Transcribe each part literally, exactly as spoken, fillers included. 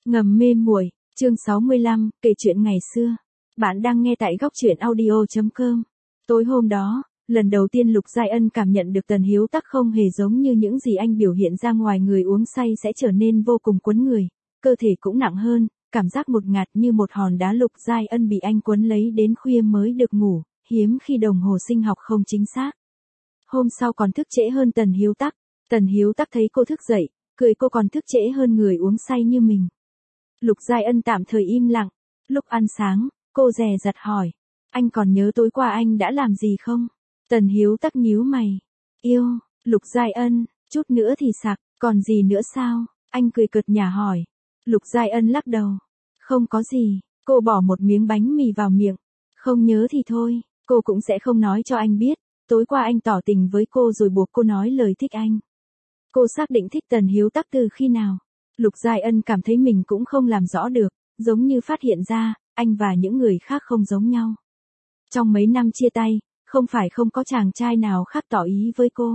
Ngầm mê muội, chương sáu mươi lăm, kể chuyện ngày xưa. Bạn đang nghe tại góc truyện audio chấm com. Tối hôm đó, lần đầu tiên Lục Giai Ân cảm nhận được Tần Hiếu Tắc không hề giống như những gì anh biểu hiện ra ngoài, người uống say sẽ trở nên vô cùng quấn người, cơ thể cũng nặng hơn, cảm giác một ngạt như một hòn đá. Lục Giai Ân bị anh quấn lấy đến khuya mới được ngủ, hiếm khi đồng hồ sinh học không chính xác. Hôm sau còn thức trễ hơn Tần Hiếu Tắc, Tần Hiếu Tắc thấy cô thức dậy, cười cô còn thức trễ hơn người uống say như mình. Lục Giai Ân tạm thời im lặng, lúc ăn sáng, cô dè dặt hỏi, anh còn nhớ tối qua anh đã làm gì không? Tần Hiếu Tắc nhíu mày, yêu, Lục Giai Ân, chút nữa thì sạc, còn gì nữa sao? Anh cười cợt nhả hỏi. Lục Giai Ân lắc đầu, không có gì, cô bỏ một miếng bánh mì vào miệng, không nhớ thì thôi, cô cũng sẽ không nói cho anh biết, tối qua anh tỏ tình với cô rồi buộc cô nói lời thích anh. Cô xác định thích Tần Hiếu Tắc từ khi nào? Lục Giai Ân cảm thấy mình cũng không làm rõ được, giống như phát hiện ra, anh và những người khác không giống nhau. Trong mấy năm chia tay, không phải không có chàng trai nào khác tỏ ý với cô.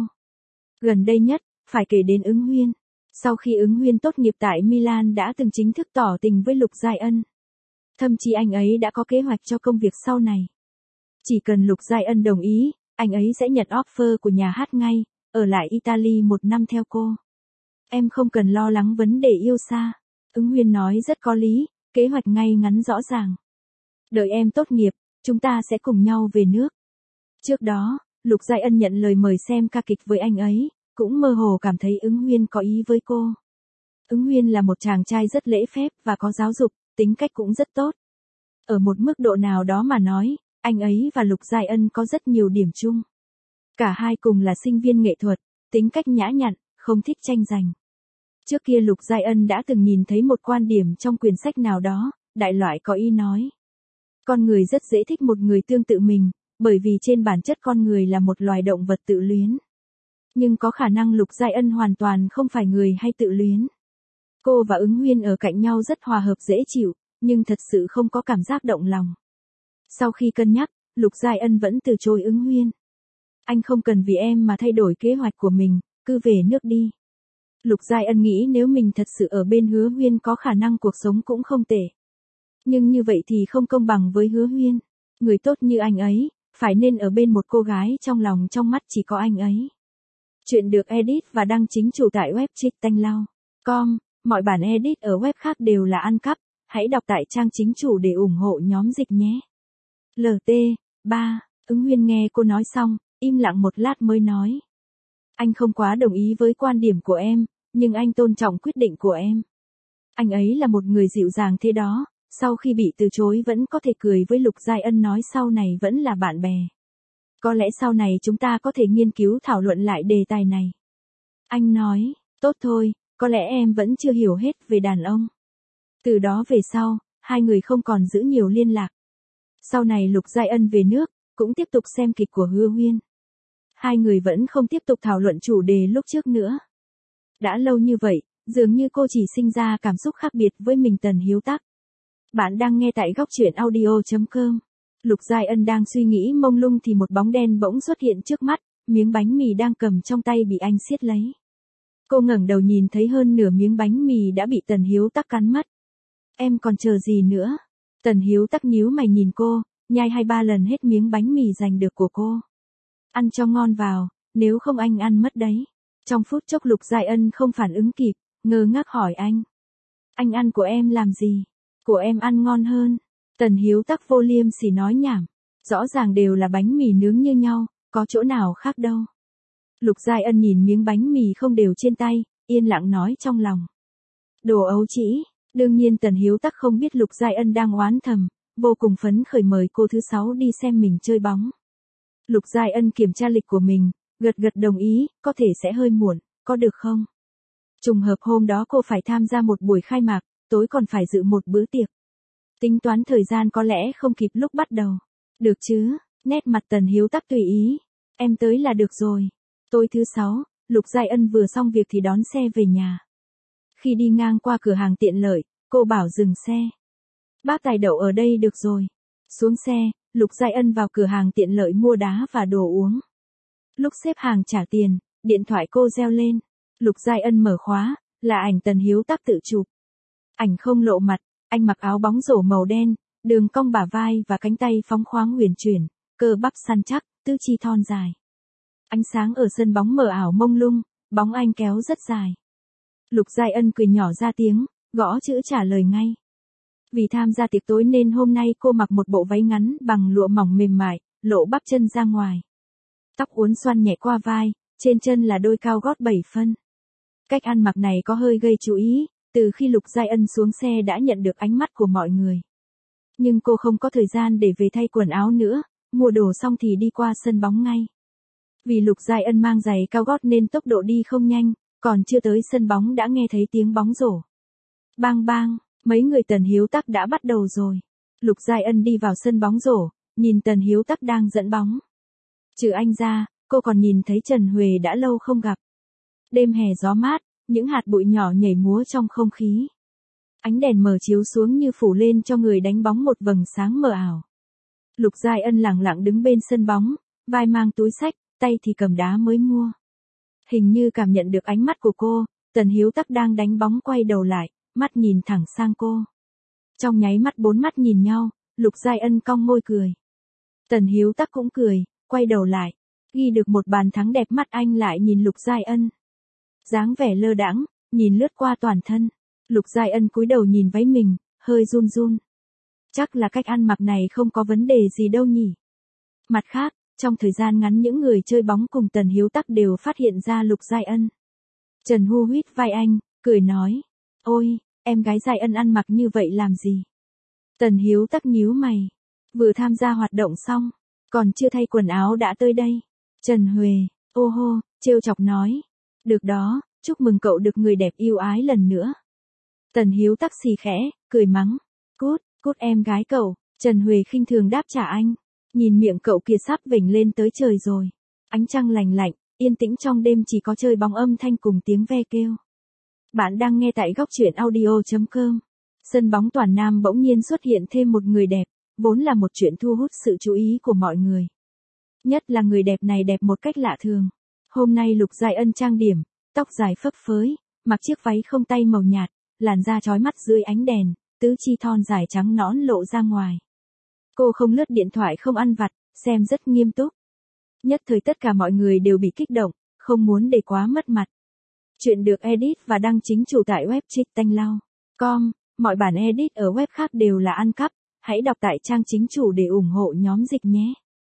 Gần đây nhất, phải kể đến Ứng Huyên. Sau khi Ứng Huyên tốt nghiệp tại Milan đã từng chính thức tỏ tình với Lục Giai Ân. Thậm chí anh ấy đã có kế hoạch cho công việc sau này. Chỉ cần Lục Giai Ân đồng ý, anh ấy sẽ nhận offer của nhà hát ngay, ở lại Italy một năm theo cô. Em không cần lo lắng vấn đề yêu xa. Ứng Huyên nói rất có lý, kế hoạch ngay ngắn rõ ràng. Đợi em tốt nghiệp, chúng ta sẽ cùng nhau về nước. Trước đó, Lục Giai Ân nhận lời mời xem ca kịch với anh ấy, cũng mơ hồ cảm thấy Ứng Huyên có ý với cô. Ứng Huyên là một chàng trai rất lễ phép và có giáo dục, tính cách cũng rất tốt. Ở một mức độ nào đó mà nói, anh ấy và Lục Giai Ân có rất nhiều điểm chung. Cả hai cùng là sinh viên nghệ thuật, tính cách nhã nhặn, không thích tranh giành. Trước kia Lục Giai Ân đã từng nhìn thấy một quan điểm trong quyển sách nào đó, đại loại có ý nói. Con người rất dễ thích một người tương tự mình, bởi vì trên bản chất con người là một loài động vật tự luyến. Nhưng có khả năng Lục Giai Ân hoàn toàn không phải người hay tự luyến. Cô và Ứng Huyên ở cạnh nhau rất hòa hợp dễ chịu, nhưng thật sự không có cảm giác động lòng. Sau khi cân nhắc, Lục Giai Ân vẫn từ chối Ứng Huyên. Anh không cần vì em mà thay đổi kế hoạch của mình, cứ về nước đi. Lục Giai Ân nghĩ nếu mình thật sự ở bên Hứa Huyên có khả năng cuộc sống cũng không tệ. Nhưng như vậy thì không công bằng với Hứa Huyên. Người tốt như anh ấy, phải nên ở bên một cô gái trong lòng trong mắt chỉ có anh ấy. Chuyện được edit và đăng chính chủ tại web trích tanh lao chấm com. Mọi bản edit ở web khác đều là ăn cắp. Hãy đọc tại trang chính chủ để ủng hộ nhóm dịch nhé. lờ tê ba. Ứng Huyên nghe cô nói xong, im lặng một lát mới nói. Anh không quá đồng ý với quan điểm của em, nhưng anh tôn trọng quyết định của em. Anh ấy là một người dịu dàng thế đó, sau khi bị từ chối vẫn có thể cười với Lục Giai Ân nói sau này vẫn là bạn bè. Có lẽ sau này chúng ta có thể nghiên cứu thảo luận lại đề tài này. Anh nói, tốt thôi, có lẽ em vẫn chưa hiểu hết về đàn ông. Từ đó về sau, hai người không còn giữ nhiều liên lạc. Sau này Lục Giai Ân về nước, cũng tiếp tục xem kịch của Hứa Huyên. Hai người vẫn không tiếp tục thảo luận chủ đề lúc trước nữa. Đã lâu như vậy, dường như cô chỉ sinh ra cảm xúc khác biệt với mình Tần Hiếu Tắc. Bạn đang nghe tại góc truyện audio chấm com. Lục Giai Ân đang suy nghĩ mông lung thì một bóng đen bỗng xuất hiện trước mắt, miếng bánh mì đang cầm trong tay bị anh siết lấy. Cô ngẩng đầu nhìn thấy hơn nửa miếng bánh mì đã bị Tần Hiếu Tắc cắn mất. Em còn chờ gì nữa? Tần Hiếu Tắc nhíu mày nhìn cô, nhai hai ba lần hết miếng bánh mì giành được của cô. Ăn cho ngon vào, nếu không anh ăn mất đấy. Trong phút chốc Lục Giai Ân không phản ứng kịp, ngơ ngác hỏi anh. Anh ăn của em làm gì? Của em ăn ngon hơn. Tần Hiếu Tắc vô liêm sỉ nói nhảm. Rõ ràng đều là bánh mì nướng như nhau, có chỗ nào khác đâu. Lục Giai Ân nhìn miếng bánh mì không đều trên tay, yên lặng nói trong lòng. Đồ ấu trĩ. Đương nhiên Tần Hiếu Tắc không biết Lục Giai Ân đang oán thầm, vô cùng phấn khởi mời cô thứ sáu đi xem mình chơi bóng. Lục Giai Ân kiểm tra lịch của mình, gật gật đồng ý, có thể sẽ hơi muộn, có được không? Trùng hợp hôm đó cô phải tham gia một buổi khai mạc, tối còn phải dự một bữa tiệc. Tính toán thời gian có lẽ không kịp lúc bắt đầu. Được chứ, nét mặt Tần Hiếu Tắc tùy ý. Em tới là được rồi. Tối thứ sáu, Lục Giai Ân vừa xong việc thì đón xe về nhà. Khi đi ngang qua cửa hàng tiện lợi, cô bảo dừng xe. Bác tài đậu ở đây được rồi. Xuống xe, Lục Giai Ân vào cửa hàng tiện lợi mua đá và đồ uống. Lúc xếp hàng trả tiền, điện thoại cô reo lên. Lục Giai Ân mở khóa, là ảnh Tần Hiếu Tắc tự chụp. Ảnh không lộ mặt, anh mặc áo bóng rổ màu đen, đường cong bả vai và cánh tay phóng khoáng huyền chuyển, cơ bắp săn chắc, tứ chi thon dài. Ánh sáng ở sân bóng mờ ảo mông lung, bóng anh kéo rất dài. Lục Giai Ân cười nhỏ ra tiếng, gõ chữ trả lời ngay. Vì tham gia tiệc tối nên hôm nay cô mặc một bộ váy ngắn bằng lụa mỏng mềm mại, lộ bắp chân ra ngoài. Tóc uốn xoăn nhẹ qua vai, trên chân là đôi cao gót bảy phân. Cách ăn mặc này có hơi gây chú ý, từ khi Lục Giai Ân xuống xe đã nhận được ánh mắt của mọi người. Nhưng cô không có thời gian để về thay quần áo nữa, mua đồ xong thì đi qua sân bóng ngay. Vì Lục Giai Ân mang giày cao gót nên tốc độ đi không nhanh, còn chưa tới sân bóng đã nghe thấy tiếng bóng rổ. Bang bang, mấy người Tần Hiếu Tắc đã bắt đầu rồi. Lục Giai Ân đi vào sân bóng rổ, nhìn Tần Hiếu Tắc đang dẫn bóng. Trừ anh ra, cô còn nhìn thấy Trần Huệ đã lâu không gặp. Đêm hè gió mát, những hạt bụi nhỏ nhảy múa trong không khí. Ánh đèn mờ chiếu xuống như phủ lên cho người đánh bóng một vầng sáng mờ ảo. Lục Giai Ân lẳng lặng đứng bên sân bóng, vai mang túi xách, tay thì cầm đá mới mua. Hình như cảm nhận được ánh mắt của cô, Tần Hiếu Tắc đang đánh bóng quay đầu lại, mắt nhìn thẳng sang cô. Trong nháy mắt bốn mắt nhìn nhau, Lục Giai Ân cong môi cười. Tần Hiếu Tắc cũng cười, quay đầu lại, ghi được một bàn thắng đẹp, mắt anh lại nhìn Lục Giai Ân. Dáng vẻ lơ đãng, nhìn lướt qua toàn thân. Lục Giai Ân cúi đầu nhìn váy mình, hơi run run. Chắc là cách ăn mặc này không có vấn đề gì đâu nhỉ. Mặt khác, trong thời gian ngắn những người chơi bóng cùng Tần Hiếu Tắc đều phát hiện ra Lục Giai Ân. Trần Hu huýt vai anh, cười nói. Ôi, em gái Giai Ân ăn mặc như vậy làm gì? Tần Hiếu Tắc nhíu mày. Vừa tham gia hoạt động xong, còn chưa thay quần áo đã tới đây. Trần Huệ, ô hô, trêu chọc nói. Được đó, chúc mừng cậu được người đẹp yêu ái lần nữa. Tần Hiếu Tắc xì khẽ, cười mắng. Cút, cút em gái cậu. Trần Huệ khinh thường đáp trả anh. Nhìn miệng cậu kia sắp vểnh lên tới trời rồi. Ánh trăng lành lạnh, yên tĩnh trong đêm chỉ có chơi bóng âm thanh cùng tiếng ve kêu. Bạn đang nghe tại góc truyện audio chấm com. Sân bóng Toàn Nam bỗng nhiên xuất hiện thêm một người đẹp, vốn là một chuyện thu hút sự chú ý của mọi người. Nhất là người đẹp này đẹp một cách lạ thường. Hôm nay Lục Giai Ân trang điểm, tóc dài phấp phới, mặc chiếc váy không tay màu nhạt, làn da chói mắt dưới ánh đèn, tứ chi thon dài trắng nõn lộ ra ngoài. Cô không lướt điện thoại không ăn vặt, xem rất nghiêm túc. Nhất thời tất cả mọi người đều bị kích động, không muốn để quá mất mặt. Chuyện được edit và đăng chính chủ tại web chiếctanhlao chấm com, mọi bản edit ở web khác đều là ăn cắp, hãy đọc tại trang chính chủ để ủng hộ nhóm dịch nhé.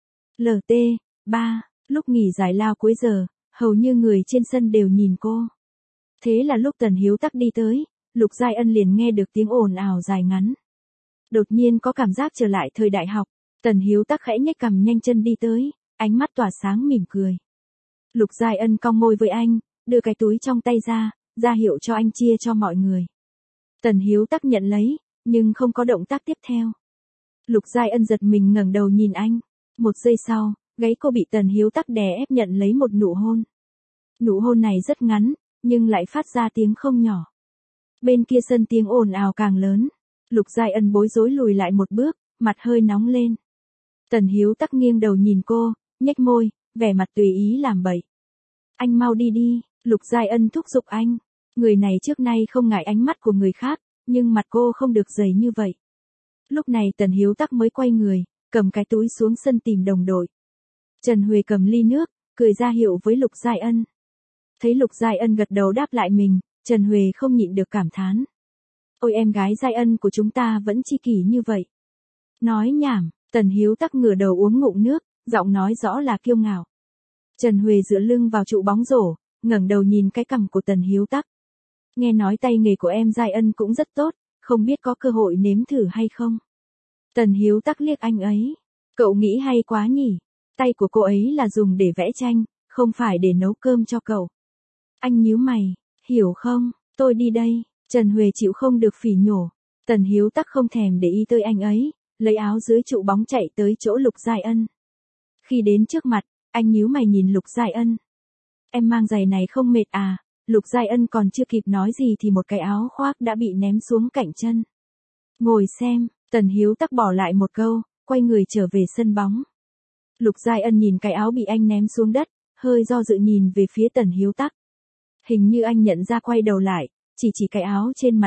lờ tê ba, lúc nghỉ giải lao cuối giờ, hầu như người trên sân đều nhìn cô. Thế là lúc Tần Hiếu Tắc đi tới, Lục Giai Ân liền nghe được tiếng ồn ào dài ngắn. Đột nhiên có cảm giác trở lại thời đại học, Tần Hiếu Tắc khẽ nhếch cằm nhanh chân đi tới, ánh mắt tỏa sáng mỉm cười. Lục Giai Ân cong môi với anh, đưa cái túi trong tay ra, ra hiệu cho anh chia cho mọi người. Tần Hiếu Tắc nhận lấy, nhưng không có động tác tiếp theo. Lục Giai Ân giật mình ngẩng đầu nhìn anh, một giây sau, gáy cô bị Tần Hiếu Tắc đè ép nhận lấy một nụ hôn. Nụ hôn này rất ngắn, nhưng lại phát ra tiếng không nhỏ. Bên kia sân tiếng ồn ào càng lớn. Lục Giai Ân bối rối lùi lại một bước, mặt hơi nóng lên. Tần Hiếu Tắc nghiêng đầu nhìn cô, nhếch môi, vẻ mặt tùy ý làm bậy. Anh mau đi đi, Lục Giai Ân thúc giục anh. Người này trước nay không ngại ánh mắt của người khác, nhưng mặt cô không được dày như vậy. Lúc này Tần Hiếu Tắc mới quay người, cầm cái túi xuống sân tìm đồng đội. Trần Huệ cầm ly nước, cười ra hiệu với Lục Giai Ân. Thấy Lục Giai Ân gật đầu đáp lại mình, Trần Huệ không nhịn được cảm thán. Ôi em gái Giai Ân của chúng ta vẫn chi kỷ như vậy. Nói nhảm, Tần Hiếu Tắc ngửa đầu uống ngụm nước, giọng nói rõ là kiêu ngạo. Trần Huệ dựa lưng vào trụ bóng rổ, ngẩng đầu nhìn cái cằm của Tần Hiếu Tắc. Nghe nói tay nghề của em Giai Ân cũng rất tốt, không biết có cơ hội nếm thử hay không? Tần Hiếu Tắc liếc anh ấy. Cậu nghĩ hay quá nhỉ? Tay của cô ấy là dùng để vẽ tranh, không phải để nấu cơm cho cậu. Anh nhíu mày, hiểu không? Tôi đi đây. Trần Huệ chịu không được phỉ nhổ. Tần Hiếu Tắc không thèm để ý tới anh ấy, lấy áo dưới trụ bóng chạy tới chỗ Lục Giai Ân. Khi đến trước mặt, anh nhíu mày nhìn Lục Giai Ân. Em mang giày này không mệt à? Lục Giai Ân còn chưa kịp nói gì thì một cái áo khoác đã bị ném xuống cạnh chân. Ngồi xem, Tần Hiếu Tắc bỏ lại một câu, quay người trở về sân bóng. Lục Giai Ân nhìn cái áo bị anh ném xuống đất, hơi do dự nhìn về phía Tần Hiếu Tắc. Hình như anh nhận ra quay đầu lại, chỉ chỉ cái áo trên mặt đất,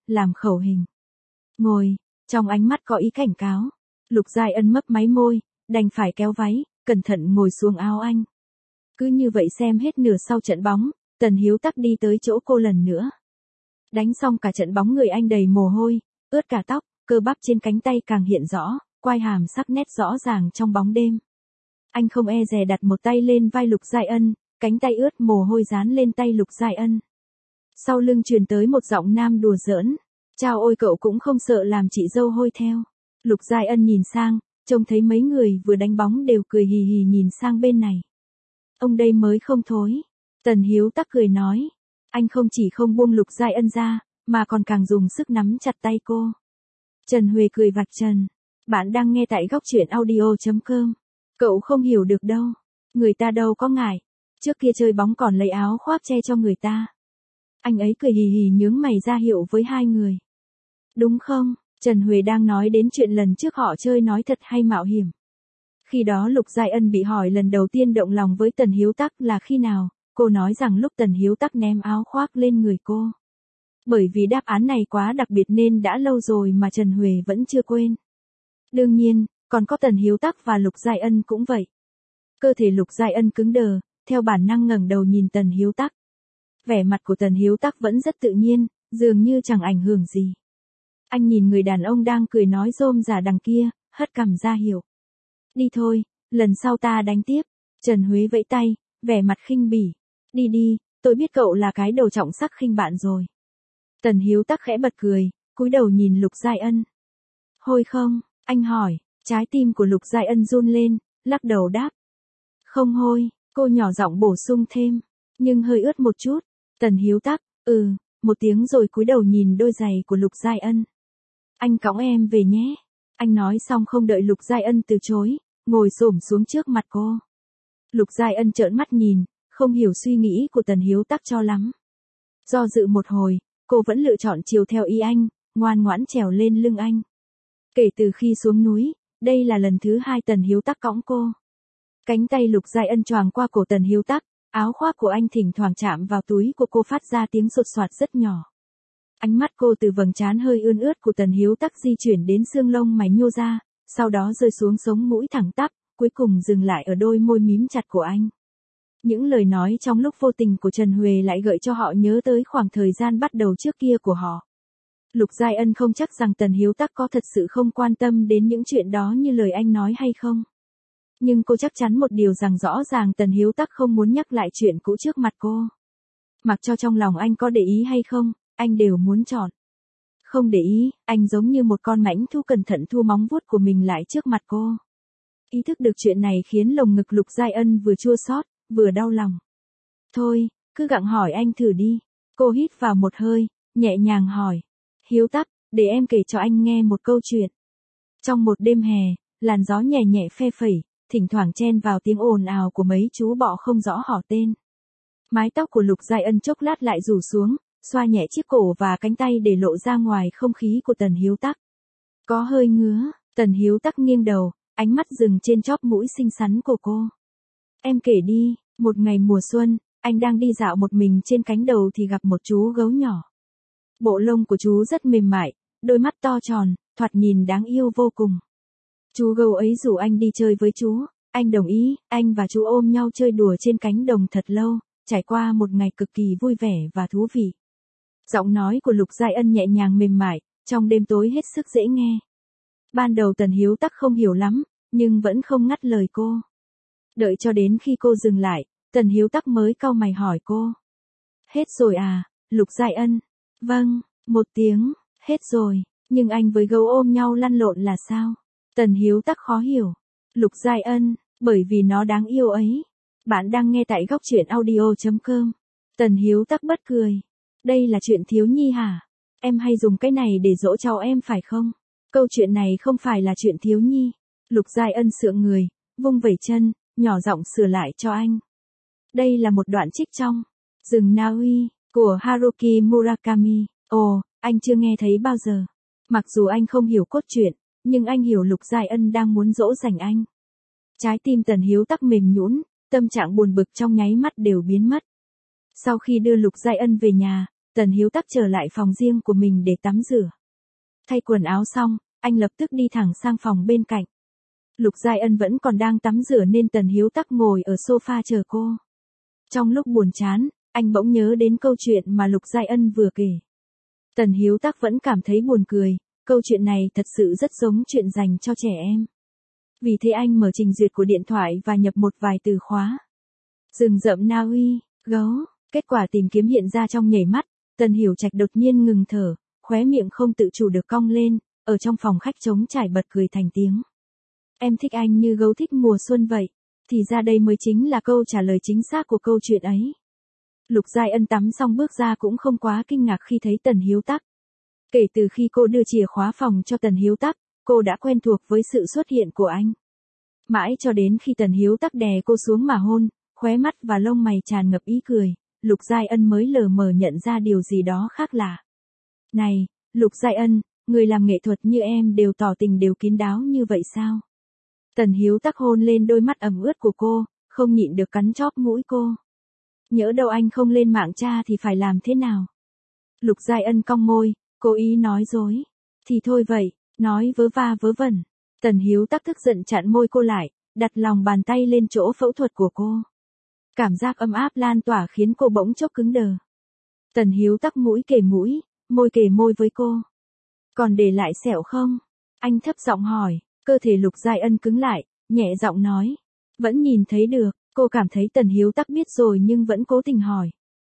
làm khẩu hình. Ngồi, trong ánh mắt có ý cảnh cáo. Lục Giai Ân mấp máy môi, đành phải kéo váy, cẩn thận ngồi xuống áo anh. Cứ như vậy xem hết nửa sau trận bóng, Tần Hiếu Tắc đi tới chỗ cô lần nữa. Đánh xong cả trận bóng người anh đầy mồ hôi, ướt cả tóc, cơ bắp trên cánh tay càng hiện rõ, quai hàm sắc nét rõ ràng trong bóng đêm. Anh không e dè đặt một tay lên vai Lục Giai Ân, cánh tay ướt mồ hôi dán lên tay Lục Giai Ân. Sau lưng truyền tới một giọng nam đùa giỡn, chao ôi cậu cũng không sợ làm chị dâu hôi theo. Lục Giai Ân nhìn sang, trông thấy mấy người vừa đánh bóng đều cười hì hì nhìn sang bên này. Ông đây mới không thối. Tần Hiếu Tắc cười nói. Anh không chỉ không buông Lục Giai Ân ra, mà còn càng dùng sức nắm chặt tay cô. Trần Huệ cười vạch trần. Bạn đang nghe tại góc truyện audio chấm com. Cậu không hiểu được đâu. Người ta đâu có ngại. Trước kia chơi bóng còn lấy áo khoác che cho người ta. Anh ấy cười hì hì nhướng mày ra hiệu với hai người. Đúng không? Trần Huệ đang nói đến chuyện lần trước họ chơi nói thật hay mạo hiểm. Khi đó Lục Giai Ân bị hỏi lần đầu tiên động lòng với Tần Hiếu Tắc là khi nào, cô nói rằng lúc Tần Hiếu Tắc ném áo khoác lên người cô. Bởi vì đáp án này quá đặc biệt nên đã lâu rồi mà Trần Huệ vẫn chưa quên. Đương nhiên, còn có Tần Hiếu Tắc và Lục Giai Ân cũng vậy. Cơ thể Lục Giai Ân cứng đờ, theo bản năng ngẩng đầu nhìn Tần Hiếu Tắc. Vẻ mặt của Tần Hiếu Tắc vẫn rất tự nhiên, dường như chẳng ảnh hưởng gì. Anh nhìn người đàn ông đang cười nói rôm rả đằng kia, hất cằm ra hiệu. Đi thôi, lần sau ta đánh tiếp. Trần Huế vẫy tay, vẻ mặt khinh bỉ. Đi đi, tôi biết cậu là cái đầu trọng sắc khinh bạn rồi. Tần Hiếu Tắc khẽ bật cười, cúi đầu nhìn Lục Giai Ân. Hôi không? Anh hỏi. Trái tim của Lục Giai Ân run lên, lắc đầu đáp. Không hôi, cô nhỏ giọng bổ sung thêm, nhưng hơi ướt một chút. Tần Hiếu Tắc, ừ, một tiếng rồi cúi đầu nhìn đôi giày của Lục Giai Ân. Anh cõng em về nhé. Anh nói xong không đợi Lục Giai Ân từ chối, ngồi xổm xuống trước mặt cô. Lục Giai Ân trợn mắt nhìn, không hiểu suy nghĩ của Tần Hiếu Tắc cho lắm. Do dự một hồi, cô vẫn lựa chọn chiều theo ý anh, ngoan ngoãn trèo lên lưng anh. Kể từ khi xuống núi, đây là lần thứ hai Tần Hiếu Tắc cõng cô. Cánh tay Lục Giai Ân choàng qua cổ Tần Hiếu Tắc, áo khoác của anh thỉnh thoảng chạm vào túi của cô phát ra tiếng sột soạt rất nhỏ. Ánh mắt cô từ vầng trán hơi ươn ướt của Tần Hiếu Tắc di chuyển đến xương lông mày nhô ra, sau đó rơi xuống sống mũi thẳng tắp, cuối cùng dừng lại ở đôi môi mím chặt của anh. Những lời nói trong lúc vô tình của Trần Huệ lại gợi cho họ nhớ tới khoảng thời gian bắt đầu trước kia của họ. Lục Giai Ân không chắc rằng Tần Hiếu Tắc có thật sự không quan tâm đến những chuyện đó như lời anh nói hay không. Nhưng cô chắc chắn một điều rằng rõ ràng Tần Hiếu Tắc không muốn nhắc lại chuyện cũ trước mặt cô. Mặc cho trong lòng anh có để ý hay không, anh đều muốn chọn. Không để ý, anh giống như một con mãnh thú cẩn thận thu móng vuốt của mình lại trước mặt cô. Ý thức được chuyện này khiến lồng ngực Lục Giai Ân vừa chua xót, vừa đau lòng. Thôi, cứ gặng hỏi anh thử đi. Cô hít vào một hơi, nhẹ nhàng hỏi. Hiếu Tắc, để em kể cho anh nghe một câu chuyện. Trong một đêm hè, làn gió nhẹ nhẹ phe phẩy, thỉnh thoảng chen vào tiếng ồn ào của mấy chú bọ không rõ họ tên. Mái tóc của Lục Giai Ân chốc lát lại rủ xuống, xoa nhẹ chiếc cổ và cánh tay để lộ ra ngoài không khí của Tần Hiếu Tắc. Có hơi ngứa, Tần Hiếu Tắc nghiêng đầu, ánh mắt dừng trên chóp mũi xinh xắn của cô. Em kể đi, một ngày mùa xuân, anh đang đi dạo một mình trên cánh đồng thì gặp một chú gấu nhỏ. Bộ lông của chú rất mềm mại, đôi mắt to tròn, thoạt nhìn đáng yêu vô cùng. Chú gấu ấy rủ anh đi chơi với chú, anh đồng ý, anh và chú ôm nhau chơi đùa trên cánh đồng thật lâu, trải qua một ngày cực kỳ vui vẻ và thú vị. Giọng nói của Lục Giai Ân nhẹ nhàng mềm mại, trong đêm tối hết sức dễ nghe. Ban đầu Tần Hiếu Tắc không hiểu lắm, nhưng vẫn không ngắt lời cô. Đợi cho đến khi cô dừng lại, Tần Hiếu Tắc mới cau mày hỏi cô. Hết rồi à, Lục Giai Ân? Vâng, một tiếng, hết rồi, nhưng anh với gấu ôm nhau lăn lộn là sao? Tần Hiếu Tắc khó hiểu. Lục Giai Ân, bởi vì nó đáng yêu ấy. Bạn đang nghe tại góc truyện audio chấm com. Tần Hiếu Tắc bất cười. Đây là chuyện thiếu nhi hả? Em hay dùng cái này để dỗ cháu em phải không? Câu chuyện này không phải là chuyện thiếu nhi. Lục Giai Ân sượng người, vung vẩy chân, nhỏ giọng sửa lại cho anh. Đây là một đoạn trích trong Rừng Na Uy của Haruki Murakami. Ồ, anh chưa nghe thấy bao giờ. Mặc dù anh không hiểu cốt truyện, nhưng anh hiểu Lục Giai Ân đang muốn dỗ dành anh. Trái tim Tần Hiếu Tắc mềm nhũn, tâm trạng buồn bực trong nháy mắt đều biến mất. Sau khi đưa Lục Giai Ân về nhà, Tần Hiếu Tắc trở lại phòng riêng của mình để tắm rửa. Thay quần áo xong, anh lập tức đi thẳng sang phòng bên cạnh. Lục Giai Ân vẫn còn đang tắm rửa nên Tần Hiếu Tắc ngồi ở sofa chờ cô. Trong lúc buồn chán, anh bỗng nhớ đến câu chuyện mà Lục Giai Ân vừa kể. Tần Hiếu Tắc vẫn cảm thấy buồn cười, câu chuyện này thật sự rất giống chuyện dành cho trẻ em. Vì thế anh mở trình duyệt của điện thoại và nhập một vài từ khóa. Rừng rậm Na Uy, gấu, kết quả tìm kiếm hiện ra trong nhảy mắt, Tần Hiểu Trạch đột nhiên ngừng thở, khóe miệng không tự chủ được cong lên, ở trong phòng khách trống trải bật cười thành tiếng. Em thích anh như gấu thích mùa xuân vậy, thì ra đây mới chính là câu trả lời chính xác của câu chuyện ấy. Lục Giai Ân tắm xong bước ra cũng không quá kinh ngạc khi thấy Tần Hiếu Tắc. Kể từ khi cô đưa chìa khóa phòng cho Tần Hiếu Tắc, cô đã quen thuộc với sự xuất hiện của anh. Mãi cho đến khi Tần Hiếu Tắc đè cô xuống mà hôn, khóe mắt và lông mày tràn ngập ý cười, Lục Giai Ân mới lờ mờ nhận ra điều gì đó khác lạ. Này, Lục Giai Ân, người làm nghệ thuật như em đều tỏ tình đều kín đáo như vậy sao? Tần Hiếu Tắc hôn lên đôi mắt ẩm ướt của cô, không nhịn được cắn chóp mũi cô. Nhỡ đâu anh không lên mạng tra thì phải làm thế nào? Lục Giai Ân cong môi, cố ý nói dối. Thì thôi vậy, nói vớ va vớ vẩn. Tần Hiếu Tắc tức giận chặn môi cô lại, đặt lòng bàn tay lên chỗ phẫu thuật của cô. Cảm giác ấm áp lan tỏa khiến cô bỗng chốc cứng đờ. Tần Hiếu Tắc mũi kề mũi, môi kề môi với cô. Còn để lại sẹo không? Anh thấp giọng hỏi, cơ thể Lục Giai Ân cứng lại, nhẹ giọng nói. Vẫn nhìn thấy được, cô cảm thấy Tần Hiếu Tắc biết rồi nhưng vẫn cố tình hỏi.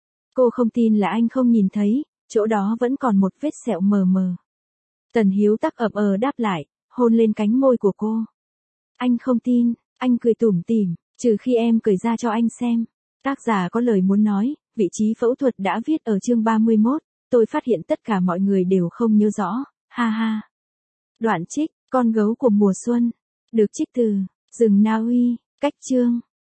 Cô không tin là anh không nhìn thấy, chỗ đó vẫn còn một vết sẹo mờ mờ. Tần Hiếu Tắc ậm ờ đáp lại, hôn lên cánh môi của cô. Anh không tin, anh cười tủm tỉm, trừ khi em cởi ra cho anh xem. Tác giả có lời muốn nói, vị trí phẫu thuật đã viết ở chương ba mươi mốt, tôi phát hiện tất cả mọi người đều không nhớ rõ, ha ha. Đoạn trích, con gấu của mùa xuân, được trích từ, rừng Na Uy, cách chương.